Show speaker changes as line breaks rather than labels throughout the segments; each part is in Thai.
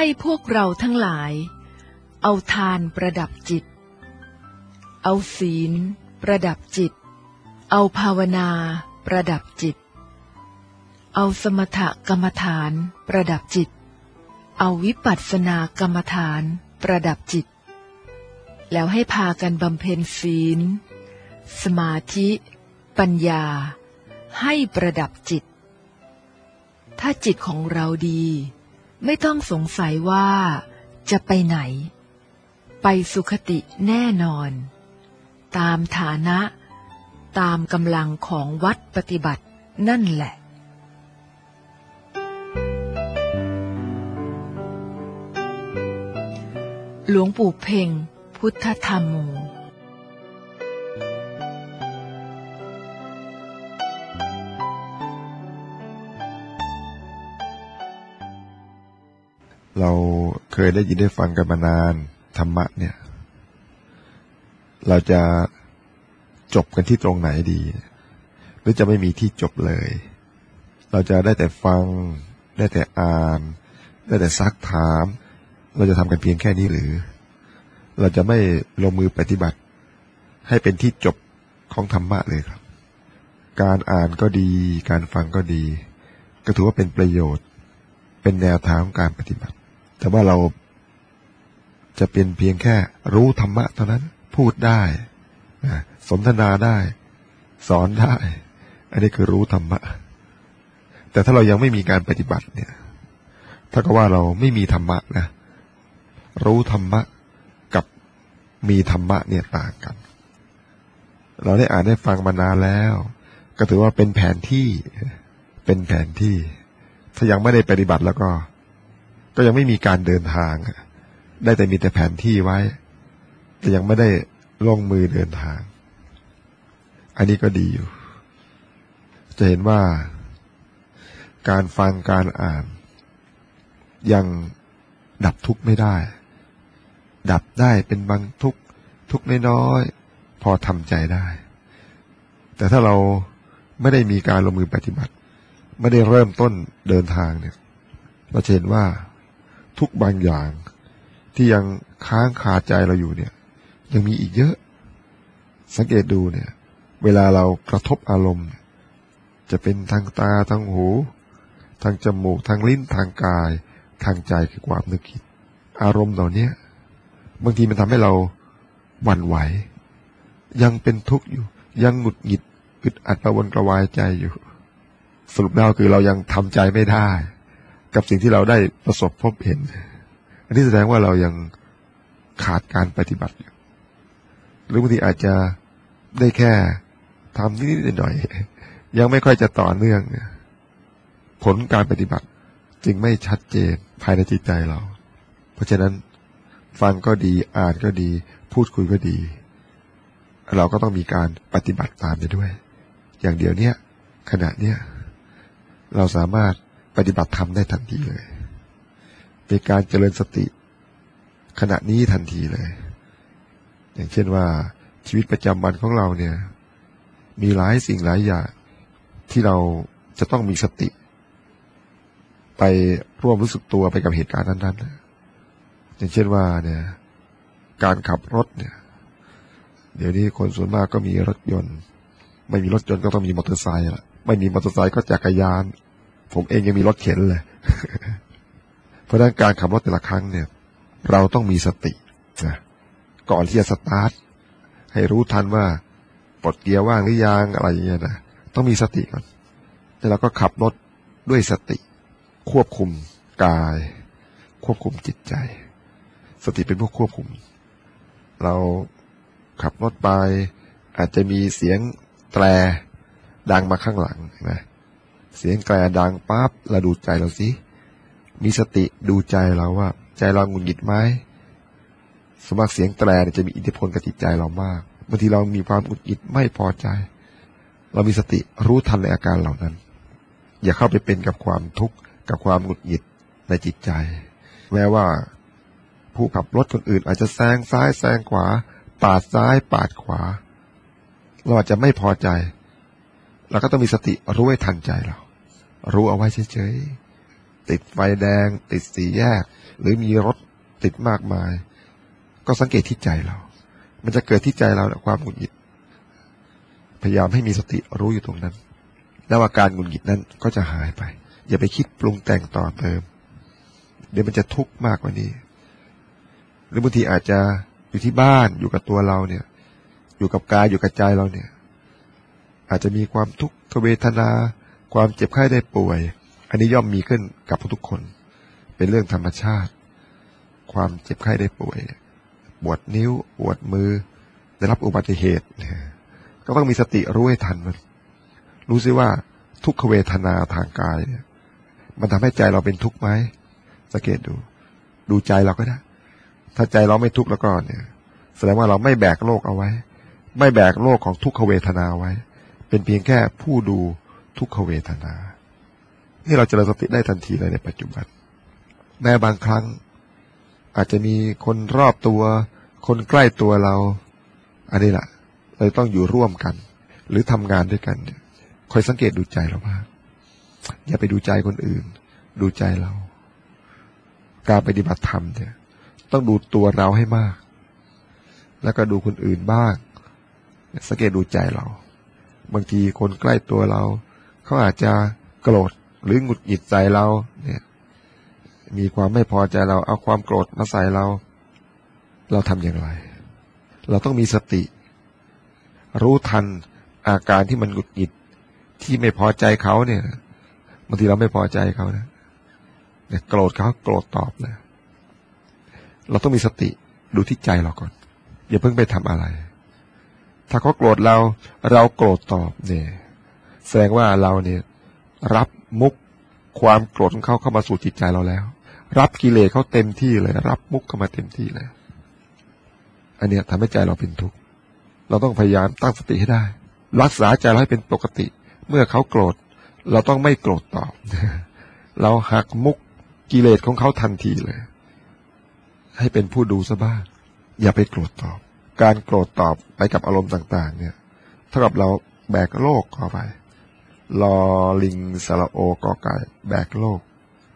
พวกเราทั้งหลายเอาทานประดับจิตเอาศีลประดับจิตเอาภาวนาประดับจิตเอาสมถกรรมฐานประดับจิตเอาวิปัสสนากรรมฐานประดับจิตแล้วให้พากันบำเพ็ญศีลสมาธิปัญญาให้ประดับจิตถ้าจิตของเราดีไม่ต้องสงสัยว่าจะไปไหนไปสุคติแน่นอนตามฐานะตามกำลังของวัดปฏิบัตินั่นแหละหลวงปู่เพ็งพุทธธรรมโม
เราเคยได้ยินได้ฟังกันมานานธรรมะเนี่ยเราจะจบกันที่ตรงไหนดีหรือจะไม่มีที่จบเลยเราจะได้แต่ฟังได้แต่อ่านได้แต่ซักถามเราจะทำกันเพียงแค่นี้หรือเราจะไม่ลงมือปฏิบัติให้เป็นที่จบของธรรมะเลยครับการอ่านก็ดีการฟังก็ดีก็ถือว่าเป็นประโยชน์เป็นแนวทางของการปฏิบัติแต่ว่าเราจะเป็นเพียงแค่รู้ธรรมะเท่านั้นพูดได้สนทนาได้สอนได้อันนี้คือรู้ธรรมะแต่ถ้าเรายังไม่มีการปฏิบัติเนี่ยถ้าก็ว่าเราไม่มีธรรมะนะรู้ธรรมะกับมีธรรมะเนี่ยต่างกันเราได้อ่านได้ฟังมานานแล้วก็ถือว่าเป็นแผนที่ถ้ายังไม่ได้ปฏิบัติแล้วก็ยังไม่มีการเดินทางได้แต่มีแต่แผนที่ไว้แต่ยังไม่ได้ลงมือเดินทางอันนี้ก็ดีอยู่จะเห็นว่าการฟังการอ่านยังดับทุกข์ไม่ได้ดับได้เป็นบางทุกข์น้อยๆพอทำใจได้แต่ถ้าเราไม่ได้มีการลงมือปฏิบัติไม่ได้เริ่มต้นเดินทางเนี่ยเราจะเห็นว่าทุกบางอย่างที่ยังค้างคาใจเราอยู่เนี่ยยังมีอีกเยอะสังเกตดูเนี่ยเวลาเรากระทบอารมณ์จะเป็นทางตาทางหูทางจมูกทางลิ้นทางกายทางใจคือความนึกคิดอารมณ์เหล่านี้บางทีมันทำให้เราหวั่นไหวยังเป็นทุกข์อยู่ยังหงุดหงิดอึดอัดกระวนกระวายใจอยู่สรุปแล้วคือเรายังทำใจไม่ได้กับสิ่งที่เราได้ประสบพบเห็นอันนี้แสดงว่าเรายังขาดการปฏิบัติอยู่หรือบางทีอาจจะได้แค่ทำนิดๆหน่อยๆยังไม่ค่อยจะต่อเนื่องผลการปฏิบัติจึงไม่ชัดเจนภายในจิตใจเราเพราะฉะนั้นฟังก็ดีอ่านก็ดีพูดคุยก็ดีเราก็ต้องมีการปฏิบัติตามไปด้วยอย่างเดียวเนี้ยขณะเนี้ยเราสามารถปฏิบัติธรรมได้ทันทีเลยเป็นการเจริญสติขณะนี้ทันทีเลยอย่างเช่นว่าชีวิตประจำวันของเราเนี่ยมีหลายสิ่งหลายอย่างที่เราจะต้องมีสติไปร่วมรู้สึกตัวไปกับเหตุการณ์นั้นๆอย่างเช่นว่าเนี่ยการขับรถเนี่ยเดี๋ยวนี้คนส่วนมากก็มีรถยนต์ไม่มีรถยนต์ก็ต้องมีมอเตอร์ไซค์ละไม่มีมอเตอร์ไซค์ก็จักรยานผมเองยังมีรถเข็นเลย เพราะฉะนั้นการขับรถแต่ละครั้งเนี่ยเราต้องมีสตินะก่อนที่จะสตาร์ทให้รู้ทันว่าปลดเกียร์ว่างหรือยังอะไรอย่างเงี้ยนะต้องมีสติก่อนแล้วเราก็ขับรถด้วยสติควบคุมกายควบคุมจิตใจสติเป็นผู้ควบคุมเราขับรถไปอาจจะมีเสียงแตรดังมาข้างหลังนะเสียงแตรดังปั๊บเราดูใจเราสิมีสติดูใจเราว่าใจเราหงุดหงิดไหมสมมติเสียงแตรจะมีอิทธิพลกับจิตใจเรามากบางทีเรามีความหงุดหงิดไม่พอใจเรามีสติรู้ทันในอาการเหล่านั้นอย่าเข้าไปเป็นกับความทุกข์กับความหงุดหงิดในจิตใจแม้ว่าผู้ขับรถคนอื่นอาจจะแซงซ้ายแซงขวาปาดซ้ายปาดขวาเราอาจจะไม่พอใจเราก็ต้องมีสติรู้ให้ทันใจเรารู้เอาไว้เฉยๆติดไฟแดงติดสี่แยกหรือมีรถติดมากมายก็สังเกตที่ใจเรามันจะเกิดที่ใจเราความหงุดหงิดพยายามให้มีสติรู้อยู่ตรงนั้นแล้วอาการหงุดหงิดนั้นก็จะหายไปอย่าไปคิดปรุงแต่งต่อเติมเดี๋ยวมันจะทุกข์มากกว่านี้หรือบางทีอาจจะอยู่ที่บ้านอยู่กับตัวเราเนี่ยอยู่กับกายอยู่กับใจเราเนี่ยอาจจะมีความทุกขเวทนาความเจ็บไข้ได้ป่วยอันนี้ย่อมมีขึ้นกับทุกคนเป็นเรื่องธรรมชาติความเจ็บไข้ได้ป่วยปวดนิ้วปวดมือได้รับอุบัติเหตุก็ต้องมีสติรู้ให้ทันมันรู้ซิว่าทุกขเวทนาทางกายเนี่ยมันทำให้ใจเราเป็นทุกข์ไหมสังเกตดูใจเราก็ได้ถ้าใจเราไม่ทุกข์แล้วก็เนี่ยแสดงว่าเราไม่แบกโลกเอาไว้ไม่แบกโลกของทุกขเวทนาไว้เป็นเพียงแค่ผู้ดูทุกขเวทนานี่เราเจริญสติได้ทันทีเลยในปัจจุบันแม้บางครั้งอาจจะมีคนรอบตัวคนใกล้ตัวเราอันนี้แหละเราต้องอยู่ร่วมกันหรือทำงานด้วยกันคอยสังเกตดูใจเราบ้างอย่าไปดูใจคนอื่นดูใจเราการปฏิบัติธรรมเนี่ยต้องดูตัวเราให้มากแล้วก็ดูคนอื่นบ้างสังเกตดูใจเราบางทีคนใกล้ตัวเราเขาอาจจะโกรธหรือหงุดหงิดใส่เราเนี่ยมีความไม่พอใจเราเอาความโกรธมาใส่เราทำอย่างไรเราต้องมีสติรู้ทันอาการที่มันหงุดหงิดที่ไม่พอใจเขาเนี่ยบางทีเราไม่พอใจเขานะเนี่ยโกรธเขาโกรธตอบเลยเราต้องมีสติดูที่ใจเราก่อนอย่าเพิ่งไปทำอะไรถ้าเขาโกรธเราโกรธตอบเนี่ยแสดงว่าเราเนี่ยรับมุกความโกรธของเขาเข้ามาสู่จิตใจเราแล้วรับกิเลสเขาเต็มที่เลยรับมุกเข้ามาเต็มที่เลยอันเนี้ยทำให้ใจเราเป็นทุกข์เราต้องพยายามตั้งสติให้ได้รักษาใจเราให้เป็นปกติเมื่อเขาโกรธเราต้องไม่โกรธตอบเราหักมุกกิเลสของเขาทันทีเลยให้เป็นผู้ดูซะบ้างอย่าไปโกรธตอบการโกรธตอบไปกับอารมณ์ต่างๆเนี่ยเท่ากับเราแบกโลกเข้าไปลอลิงสระโอกอไก่แบกโลก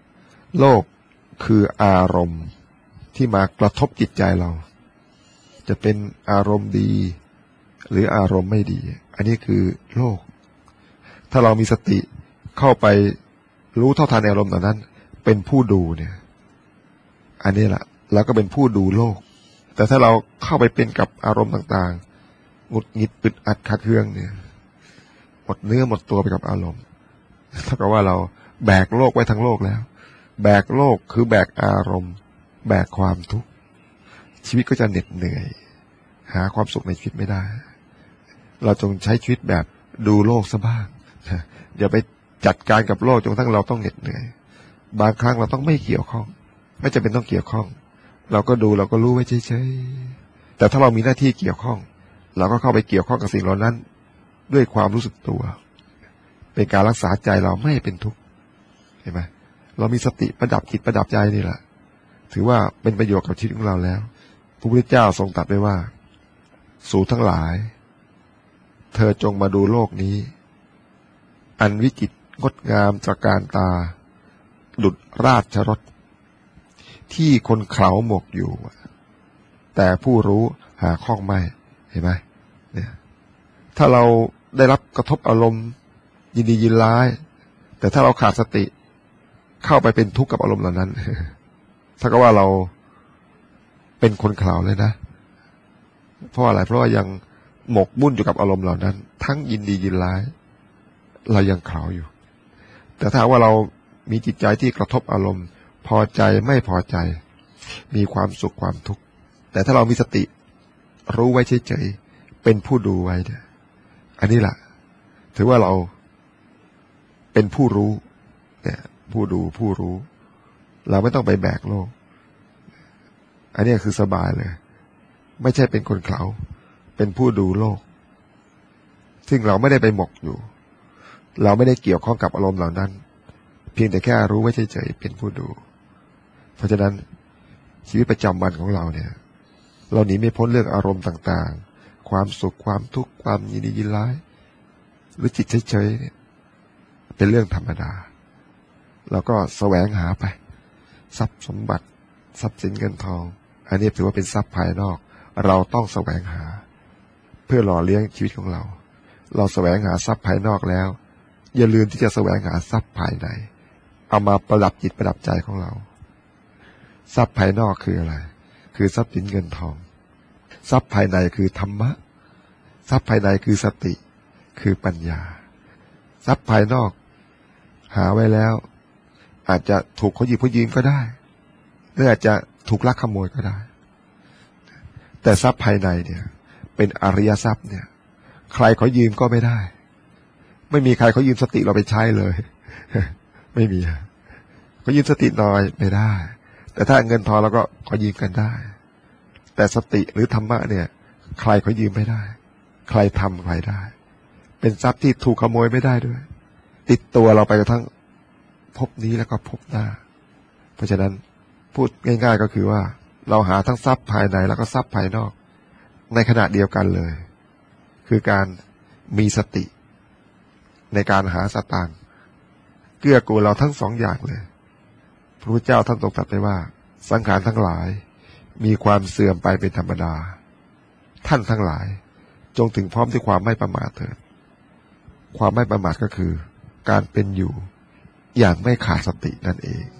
คืออารมณ์ที่มากระทบจิตใจเราจะเป็นอารมณ์ดีหรืออารมณ์ไม่ดีอันนี้คือโลกถ้าเรามีสติเข้าไปรู้เท่าทันอารมณ์เหล่านั้นเป็นผู้ดูเนี่ยอันนี้แหละเราก็เป็นผู้ดูโลกแต่ถ้าเราเข้าไปเป็นกับอารมณ์ต่างๆหงุดหงิดอึดอัดขัดเคืองเนี่ยหมดเนื้อหมดตัวไปกับอารมณ์เท่ากับว่าเราแบกโลกไว้ทั้งโลกแล้วแบกโลกคือแบกอารมณ์แบกความทุกข์ชีวิตก็จะเหน็ดเหนื่อยหาความสุขในชีวิตไม่ได้เราจงใช้ชีวิตแบบดูโลกซะบ้างอย่าไปจัดการกับโลกจนทั้งเราต้องเหน็ดเหนื่อยบางครั้งเราต้องไม่เกี่ยวข้องไม่จำเป็นต้องเกี่ยวข้องเราก็ดูเราก็รู้ไว้เฉยๆแต่ถ้าเรามีหน้าที่เกี่ยวข้องเราก็เข้าไปเกี่ยวข้องกับสิ่งเหล่านั้นด้วยความรู้สึกตัวเป็นการรักษาใจเราไม่ให้เป็นทุกข์เห็นไหมเรามีสติประดับจิตประดับใจนี่แหละถือว่าเป็นประโยชน์กับชีวิตของเราแล้วพระพุทธเจ้าทรงตรัสไว้ว่าสู่ทั้งหลายเธอจงมาดูโลกนี้อันวิจิตรงดงามตระการตาดุจราชรถที่คนเขาหมกอยู่แต่ผู้รู้หาข้องไม่เห็นไหมเนี่ยถ้าเราได้รับกระทบอารมณ์ยินดียินร้ายแต่ถ้าเราขาดสติเข้าไปเป็นทุกข์กับอารมณ์เหล่านั้นถ้าก็ว่าเราเป็นคนเขาเลยนะเพราะอะไรเพราะว่ายังหมกมุ่นอยู่กับอารมณ์เหล่านั้นทั้งยินดียินร้ายเรายังเขาอยู่แต่ถ้าว่าเรามีจิตใจที่กระทบอารมณ์พอใจไม่พอใจมีความสุขความทุกข์แต่ถ้าเรามีสติรู้ไว้เฉยๆเป็นผู้ดูไว้เนี่ยอันนี้แหละถือว่าเราเป็นผู้รู้เนี่ยผู้ดูผู้รู้เราไม่ต้องไปแบกโลกอันนี้คือสบายเลยไม่ใช่เป็นคนเขาเป็นผู้ดูโลกซึ่งเราไม่ได้ไปหมกอยู่เราไม่ได้เกี่ยวข้องกับอารมณ์เหล่านั้นเพียงแต่แค่รู้ไว้เฉยๆเป็นผู้ดูเพราะฉะนั้นชีวิตประจำวันของเราเนี่ยเราหนีไม่พ้นเรื่องอารมณ์ต่างๆความสุขความทุกข์ความยินดียินร้ายหรือจิตเฉยๆเนี่ยเป็นเรื่องธรรมดาเราก็แสวงหาไปทรัพย์สมบัติทรัพย์สินเงินทองอันนี้ถือว่าเป็นทรัพย์ภายนอกเราต้องแสวงหาเพื่อหล่อเลี้ยงชีวิตของเราแสวงหาทรัพย์ภายนอกแล้วอย่าลืมที่จะแสวงหาทรัพย์ภายในเอามาประดับจิตประดับใจของเราทรัพย์ภายนอกคืออะไรคือทรัพย์สินเงินทองทรัพย์ภายในคือธรรมะทรัพย์ภายในคือสติคือปัญญาทรัพย์ภายนอกหาไว้แล้วอาจจะถูกเขาหยิบเขายืมก็ได้หรืออาจจะถูกลักขโมยก็ได้แต่ทรัพย์ภายในเนี่ยเป็นอริยทรัพย์เนี่ยใครเขายืมก็ไม่ได้ไม่มีใครเขายืมสติเราไปใช้เลยไม่มีเขายืมสติหน่อยไม่ได้แต่ถ้าเงินทองเราก็ขอยืมกันได้แต่สติหรือธรรมะเนี่ยใครเขายืมไม่ได้ใครทำใครได้เป็นทรัพย์ที่ถูกขโมยไม่ได้ด้วยติดตัวเราไปกระทั่งภพนี้แล้วก็ภพหน้าเพราะฉะนั้นพูดง่ายๆก็คือว่าเราหาทั้งทรัพย์ภายในแล้วก็ทรัพย์ภายนอกในขณะเดียวกันเลยคือการมีสติในการหาสตางค์เกื้อกูลเราทั้งสองอย่างเลยพระพุทธเจ้าท่านทรงตรัสไว้ว่าสังขารทั้งหลายมีความเสื่อมไปเป็นธรรมดาท่านทั้งหลายจงถึงพร้อมด้วยความไม่ประมาทเถิดความไม่ประมาทก็คือการเป็นอยู่อย่างไม่ขาดสตินั่นเอง